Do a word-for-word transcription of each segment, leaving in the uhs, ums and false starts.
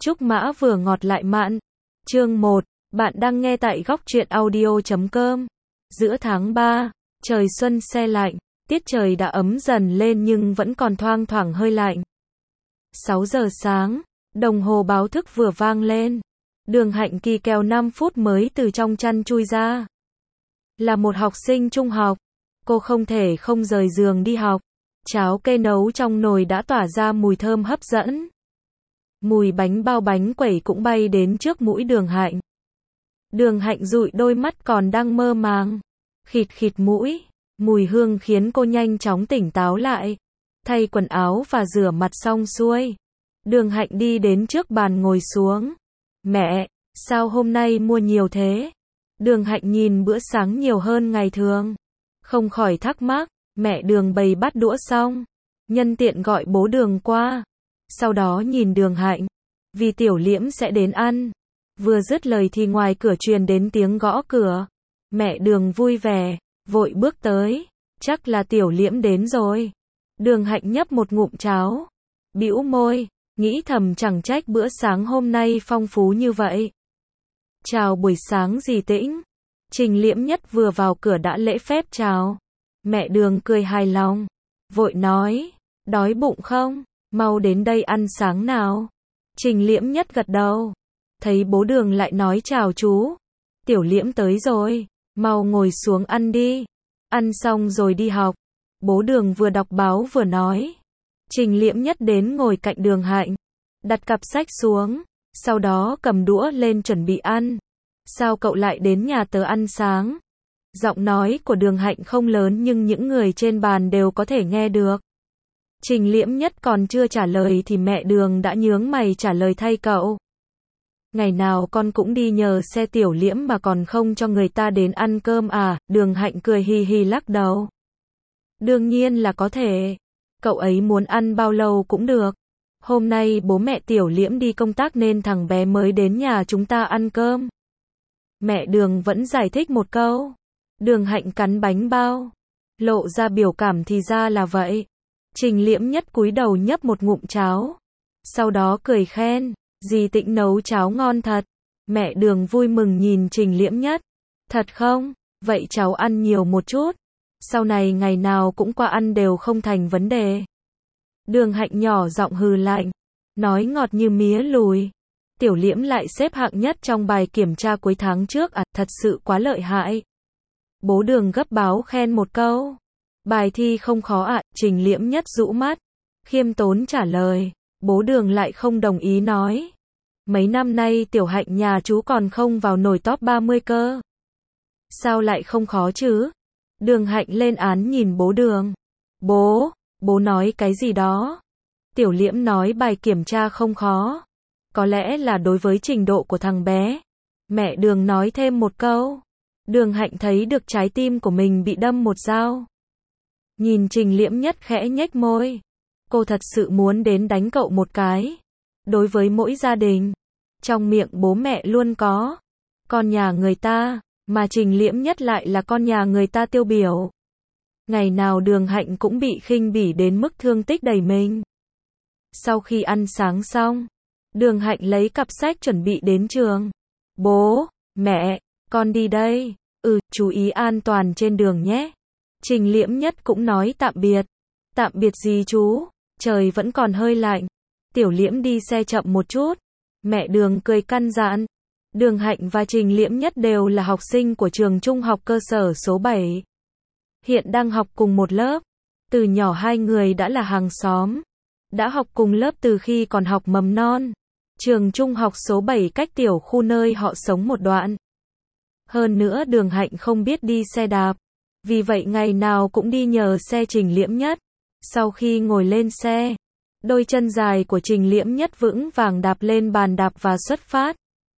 Trúc Mã vừa ngọt lại mặn. Chương một, bạn đang nghe tại góc truyện audio chấm com. Giữa tháng ba, trời xuân se lạnh, tiết trời đã ấm dần lên nhưng vẫn còn thoang thoảng hơi lạnh. sáu giờ sáng, đồng hồ báo thức vừa vang lên. Đường Hạnh kỳ kèo năm phút mới từ trong chăn chui ra. Là một học sinh trung học, cô không thể không rời giường đi học. Cháo cây nấu trong nồi đã tỏa ra mùi thơm hấp dẫn. Mùi bánh bao bánh quẩy cũng bay đến trước mũi Đường Hạnh. Đường Hạnh dụi đôi mắt còn đang mơ màng. Khịt khịt mũi, mùi hương khiến cô nhanh chóng tỉnh táo lại. Thay quần áo và rửa mặt xong xuôi, Đường Hạnh đi đến trước bàn ngồi xuống. Mẹ, sao hôm nay mua nhiều thế? Đường Hạnh nhìn bữa sáng nhiều hơn ngày thường, không khỏi thắc mắc. Mẹ Đường bày bát đũa xong, nhân tiện gọi bố Đường qua. Sau đó nhìn Đường Hạnh, vì Tiểu Liễm sẽ đến ăn. Vừa dứt lời thì ngoài cửa truyền đến tiếng gõ cửa. Mẹ Đường vui vẻ, vội bước tới. Chắc là Tiểu Liễm đến rồi. Đường Hạnh nhấp một ngụm cháo, bĩu môi, nghĩ thầm chẳng trách bữa sáng hôm nay phong phú như vậy. Chào buổi sáng dì Tĩnh. Trình Liễm Nhất vừa vào cửa đã lễ phép chào. Mẹ Đường cười hài lòng, vội nói, đói bụng không? Mau đến đây ăn sáng nào. Trình Liễm Nhất gật đầu. Thấy bố Đường lại nói chào chú. Tiểu Liễm tới rồi, mau ngồi xuống ăn đi. Ăn xong rồi đi học. Bố Đường vừa đọc báo vừa nói. Trình Liễm Nhất đến ngồi cạnh Đường Hạnh, đặt cặp sách xuống, sau đó cầm đũa lên chuẩn bị ăn. Sao cậu lại đến nhà tớ ăn sáng? Giọng nói của Đường Hạnh không lớn nhưng những người trên bàn đều có thể nghe được. Trình Liễm Nhất còn chưa trả lời thì mẹ Đường đã nhướng mày trả lời thay cậu. Ngày nào con cũng đi nhờ xe Tiểu Liễm mà còn không cho người ta đến ăn cơm à? Đường Hạnh cười hì hì lắc đầu. Đương nhiên là có thể. Cậu ấy muốn ăn bao lâu cũng được. Hôm nay bố mẹ Tiểu Liễm đi công tác nên thằng bé mới đến nhà chúng ta ăn cơm. Mẹ Đường vẫn giải thích một câu. Đường Hạnh cắn bánh bao, lộ ra biểu cảm thì ra là vậy. Trình Liễm Nhất cúi đầu nhấp một ngụm cháo, sau đó cười khen, dì Tĩnh nấu cháo ngon thật. Mẹ Đường vui mừng nhìn Trình Liễm Nhất. Thật không? Vậy cháu ăn nhiều một chút. Sau này ngày nào cũng qua ăn đều không thành vấn đề. Đường Hạnh nhỏ giọng hừ lạnh, nói ngọt như mía lùi. Tiểu Liễm lại xếp hạng nhất trong bài kiểm tra cuối tháng trước à, thật sự quá lợi hại. Bố Đường gấp báo khen một câu. Bài thi không khó ạ, à? Trình Liễm Nhất rũ mắt, khiêm tốn trả lời. Bố Đường lại không đồng ý nói. Mấy năm nay Tiểu Hạnh nhà chú còn không vào nổi top ba mươi cơ. Sao lại không khó chứ? Đường Hạnh lên án nhìn bố Đường. Bố, bố nói cái gì đó? Tiểu Liễm nói bài kiểm tra không khó. Có lẽ là đối với trình độ của thằng bé. Mẹ Đường nói thêm một câu. Đường Hạnh thấy được trái tim của mình bị đâm một dao. Nhìn Trình Liễm Nhất khẽ nhếch môi. Cô thật sự muốn đến đánh cậu một cái. Đối với mỗi gia đình, trong miệng bố mẹ luôn có con nhà người ta, mà Trình Liễm Nhất lại là con nhà người ta tiêu biểu. Ngày nào Đường Hạnh cũng bị khinh bỉ đến mức thương tích đầy mình. Sau khi ăn sáng xong, Đường Hạnh lấy cặp sách chuẩn bị đến trường. Bố, mẹ, con đi đây. Ừ, chú ý an toàn trên đường nhé. Trình Liễm Nhất cũng nói tạm biệt. Tạm biệt gì chú? Trời vẫn còn hơi lạnh. Tiểu Liễm đi xe chậm một chút. Mẹ Đường cười căn dặn. Đường Hạnh và Trình Liễm Nhất đều là học sinh của trường trung học cơ sở số bảy. Hiện đang học cùng một lớp. Từ nhỏ hai người đã là hàng xóm. Đã học cùng lớp từ khi còn học mầm non. Trường trung học số bảy cách tiểu khu nơi họ sống một đoạn. Hơn nữa Đường Hạnh không biết đi xe đạp. Vì vậy ngày nào cũng đi nhờ xe Trình Liễm Nhất. Sau khi ngồi lên xe, đôi chân dài của Trình Liễm Nhất vững vàng đạp lên bàn đạp và xuất phát.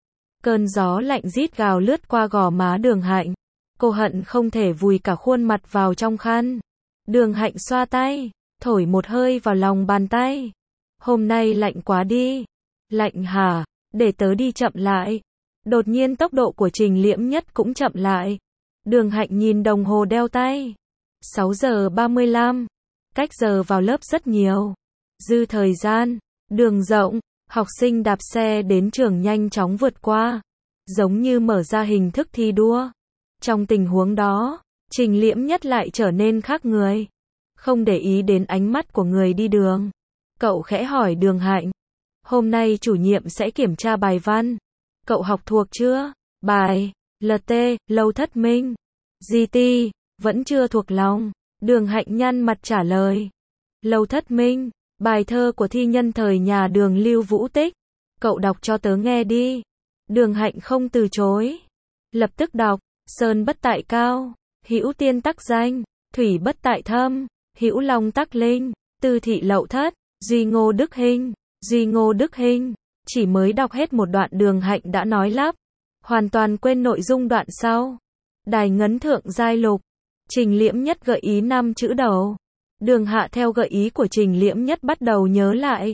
Cơn gió lạnh rít gào lướt qua gò má Đường Hạnh. Cô hận không thể vùi cả khuôn mặt vào trong khăn. Đường Hạnh xoa tay, thổi một hơi vào lòng bàn tay. Hôm nay lạnh quá đi. Lạnh hả? Để tớ đi chậm lại. Đột nhiên tốc độ của Trình Liễm Nhất cũng chậm lại. Đường Hạnh nhìn đồng hồ đeo tay. sáu giờ ba mươi lăm. Cách giờ vào lớp rất nhiều. Dư thời gian. Đường rộng. Học sinh đạp xe đến trường nhanh chóng vượt qua, giống như mở ra hình thức thi đua. Trong tình huống đó, Trình Liễm Nhất lại trở nên khác người. Không để ý đến ánh mắt của người đi đường. Cậu khẽ hỏi Đường Hạnh. Hôm nay chủ nhiệm sẽ kiểm tra bài văn. Cậu học thuộc chưa? Bài lờ tê, Lâu Thất Minh. giê tê, vẫn chưa thuộc lòng. Đường Hạnh nhăn mặt trả lời. Lâu Thất Minh, bài thơ của thi nhân thời nhà Đường Lưu Vũ Tích. Cậu đọc cho tớ nghe đi. Đường Hạnh không từ chối. Lập tức đọc. Sơn bất tại cao, hữu tiên tắc danh, thủy bất tại thâm, hữu long tắc linh, tư thị lậu thất, duy ngô đức hình, duy ngô đức hình. Chỉ mới đọc hết một đoạn Đường Hạnh đã nói lắp, hoàn toàn quên nội dung đoạn sau. Đài ngấn thượng giai lục. Trình Liễm Nhất gợi ý năm chữ đầu. Đường Hạ theo gợi ý của Trình Liễm Nhất bắt đầu nhớ lại.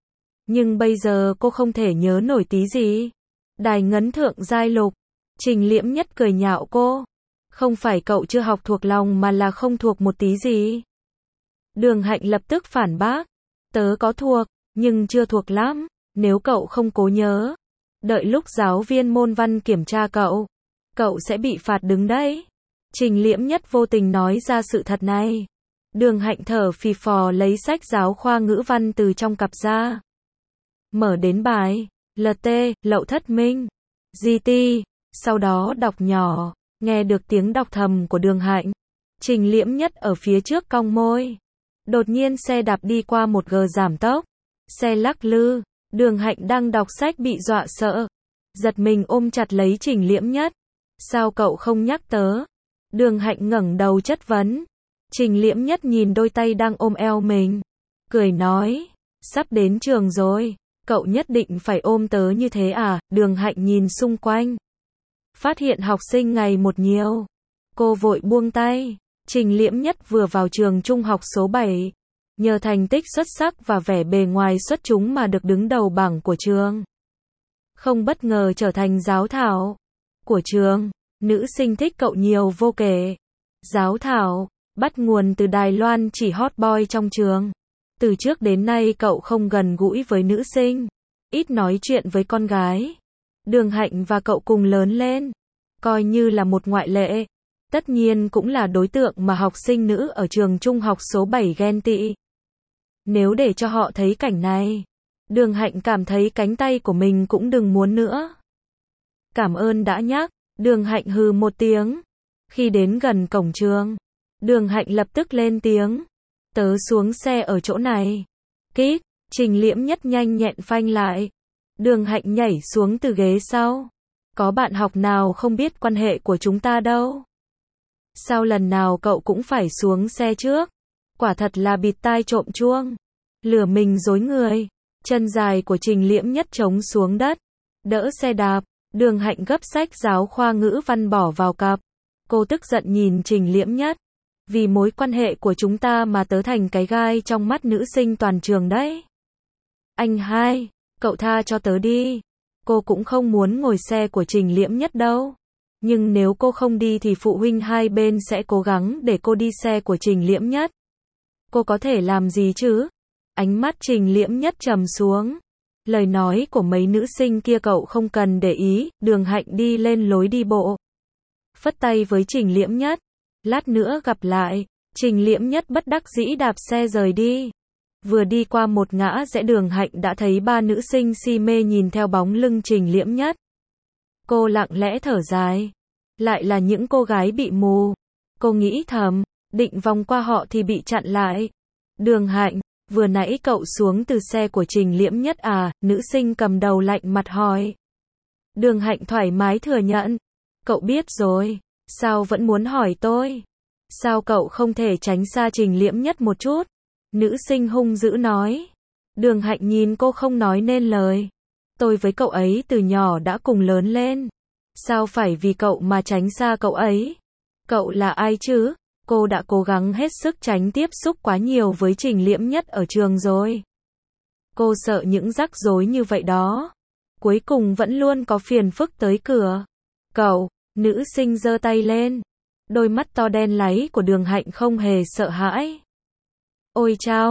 Nhưng bây giờ cô không thể nhớ nổi tí gì. Đài ngấn thượng giai lục. Trình Liễm Nhất cười nhạo cô. Không phải cậu chưa học thuộc lòng mà là không thuộc một tí gì. Đường Hạnh lập tức phản bác. Tớ có thuộc, nhưng chưa thuộc lắm. Nếu cậu không cố nhớ, đợi lúc giáo viên môn văn kiểm tra cậu, cậu sẽ bị phạt đứng đấy. Trình Liễm Nhất vô tình nói ra sự thật này. Đường Hạnh thở phì phò lấy sách giáo khoa ngữ văn từ trong cặp ra. Mở đến bài lờ tê, Lậu Thất Minh. giê tê. Sau đó đọc nhỏ, nghe được tiếng đọc thầm của Đường Hạnh. Trình Liễm Nhất ở phía trước cong môi. Đột nhiên xe đạp đi qua một gờ giảm tốc. Xe lắc lư, Đường Hạnh đang đọc sách bị dọa sợ. Giật mình ôm chặt lấy Trình Liễm Nhất. Sao cậu không nhắc tớ? Đường Hạnh ngẩng đầu chất vấn. Trình Liễm Nhất nhìn đôi tay đang ôm eo mình. Cười nói, sắp đến trường rồi, cậu nhất định phải ôm tớ như thế à? Đường Hạnh nhìn xung quanh. Phát hiện học sinh ngày một nhiều. Cô vội buông tay. Trình Liễm Nhất vừa vào trường trung học số bảy. Nhờ thành tích xuất sắc và vẻ bề ngoài xuất chúng mà được đứng đầu bảng của trường. Không bất ngờ trở thành giáo thảo của trường. Nữ sinh thích cậu nhiều vô kể. Giáo thảo, bắt nguồn từ Đài Loan chỉ hot boy trong trường. Từ trước đến nay cậu không gần gũi với nữ sinh. Ít nói chuyện với con gái. Đường Hạnh và cậu cùng lớn lên. Coi như là một ngoại lệ. Tất nhiên cũng là đối tượng mà học sinh nữ ở trường trung học số bảy ghen tị. Nếu để cho họ thấy cảnh này, Đường Hạnh cảm thấy cánh tay của mình cũng đừng muốn nữa. Cảm ơn đã nhắc. Đường Hạnh hừ một tiếng. Khi đến gần cổng trường, Đường Hạnh lập tức lên tiếng. Tớ xuống xe ở chỗ này. Kít, Trình Liễm Nhất nhanh nhẹn phanh lại. Đường Hạnh nhảy xuống từ ghế sau. Có bạn học nào không biết quan hệ của chúng ta đâu. Sao lần nào cậu cũng phải xuống xe trước? Quả thật là bịt tai trộm chuông. Lừa mình dối người. Chân dài của Trình Liễm Nhất trống xuống đất. Đỡ xe đạp. Đường Hạnh gấp sách giáo khoa ngữ văn bỏ vào cặp. Cô tức giận nhìn Trình Liễm Nhất. Vì mối quan hệ của chúng ta mà tớ thành cái gai trong mắt nữ sinh toàn trường đấy. Anh hai, cậu tha cho tớ đi. Cô cũng không muốn ngồi xe của Trình Liễm Nhất đâu. Nhưng nếu cô không đi thì phụ huynh hai bên sẽ cố gắng để cô đi xe của Trình Liễm Nhất. Cô có thể làm gì chứ? Ánh mắt Trình Liễm Nhất trầm xuống. Lời nói của mấy nữ sinh kia cậu không cần để ý. Đường Hạnh đi lên lối đi bộ. Phất tay với Trình Liễm Nhất. Lát nữa gặp lại. Trình Liễm Nhất bất đắc dĩ đạp xe rời đi. Vừa đi qua một ngã rẽ Đường Hạnh đã thấy ba nữ sinh si mê nhìn theo bóng lưng Trình Liễm Nhất. Cô lặng lẽ thở dài. Lại là những cô gái bị mù. Cô nghĩ thầm, định vòng qua họ thì bị chặn lại. Đường Hạnh, vừa nãy cậu xuống từ xe của Trình Liễm Nhất à? Nữ sinh cầm đầu lạnh mặt hỏi. Đường Hạnh thoải mái thừa nhận. Cậu biết rồi. Sao vẫn muốn hỏi tôi? Sao cậu không thể tránh xa Trình Liễm Nhất một chút? Nữ sinh hung dữ nói. Đường Hạnh nhìn cô không nói nên lời. Tôi với cậu ấy từ nhỏ đã cùng lớn lên. Sao phải vì cậu mà tránh xa cậu ấy? Cậu là ai chứ? Cô đã cố gắng hết sức tránh tiếp xúc quá nhiều với Trình Liễm Nhất ở trường rồi. Cô sợ những rắc rối như vậy đó. Cuối cùng vẫn luôn có phiền phức tới cửa. Cậu, nữ sinh giơ tay lên. Đôi mắt to đen láy của Đường Hạnh không hề sợ hãi. Ôi chao,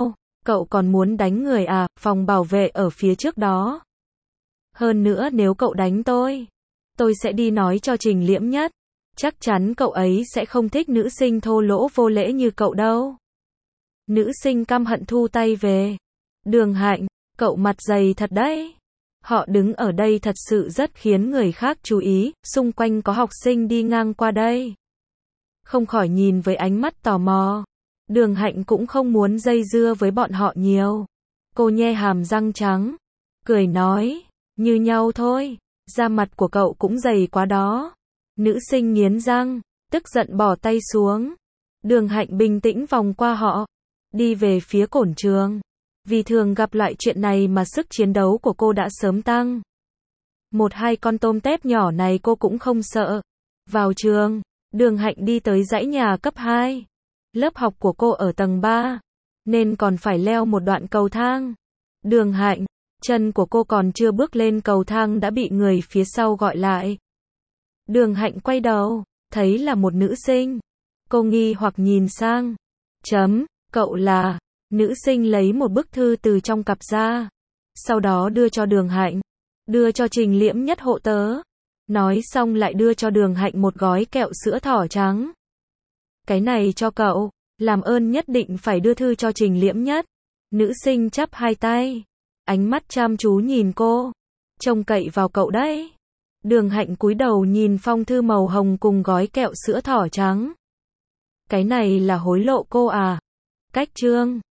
Cậu còn muốn đánh người à, phòng bảo vệ ở phía trước đó. Hơn nữa nếu cậu đánh tôi, tôi sẽ đi nói cho Trình Liễm Nhất. Chắc chắn cậu ấy sẽ không thích nữ sinh thô lỗ vô lễ như cậu đâu. Nữ sinh căm hận thu tay về. Đường Hạnh, cậu mặt dày thật đấy. Họ đứng ở đây thật sự rất khiến người khác chú ý, xung quanh có học sinh đi ngang qua đây. Không khỏi nhìn với ánh mắt tò mò. Đường Hạnh cũng không muốn dây dưa với bọn họ nhiều. Cô nhe hàm răng trắng, cười nói, như nhau thôi, da mặt của cậu cũng dày quá đó. Nữ sinh nghiến răng, tức giận bỏ tay xuống. Đường Hạnh bình tĩnh vòng qua họ, đi về phía cổng trường. Vì thường gặp lại chuyện này mà sức chiến đấu của cô đã sớm tăng. Một hai con tôm tép nhỏ này cô cũng không sợ. Vào trường, Đường Hạnh đi tới dãy nhà cấp hai. Lớp học của cô ở tầng ba, nên còn phải leo một đoạn cầu thang. Đường Hạnh, chân của cô còn chưa bước lên cầu thang đã bị người phía sau gọi lại. Đường Hạnh quay đầu, thấy là một nữ sinh. Cô nghi hoặc nhìn sang. Chấm, cậu là... Nữ sinh lấy một bức thư từ trong cặp ra. Sau đó đưa cho Đường Hạnh. Đưa cho Trình Liễm Nhất hộ tớ. Nói xong lại đưa cho Đường Hạnh một gói kẹo sữa thỏ trắng. Cái này cho cậu, làm ơn nhất định phải đưa thư cho Trình Liễm Nhất. Nữ sinh chắp hai tay, ánh mắt chăm chú nhìn cô. Trông cậy vào cậu đấy. Đường Hạnh cúi đầu nhìn phong thư màu hồng cùng gói kẹo sữa thỏ trắng. Cái này là hối lộ cô à? Cách chương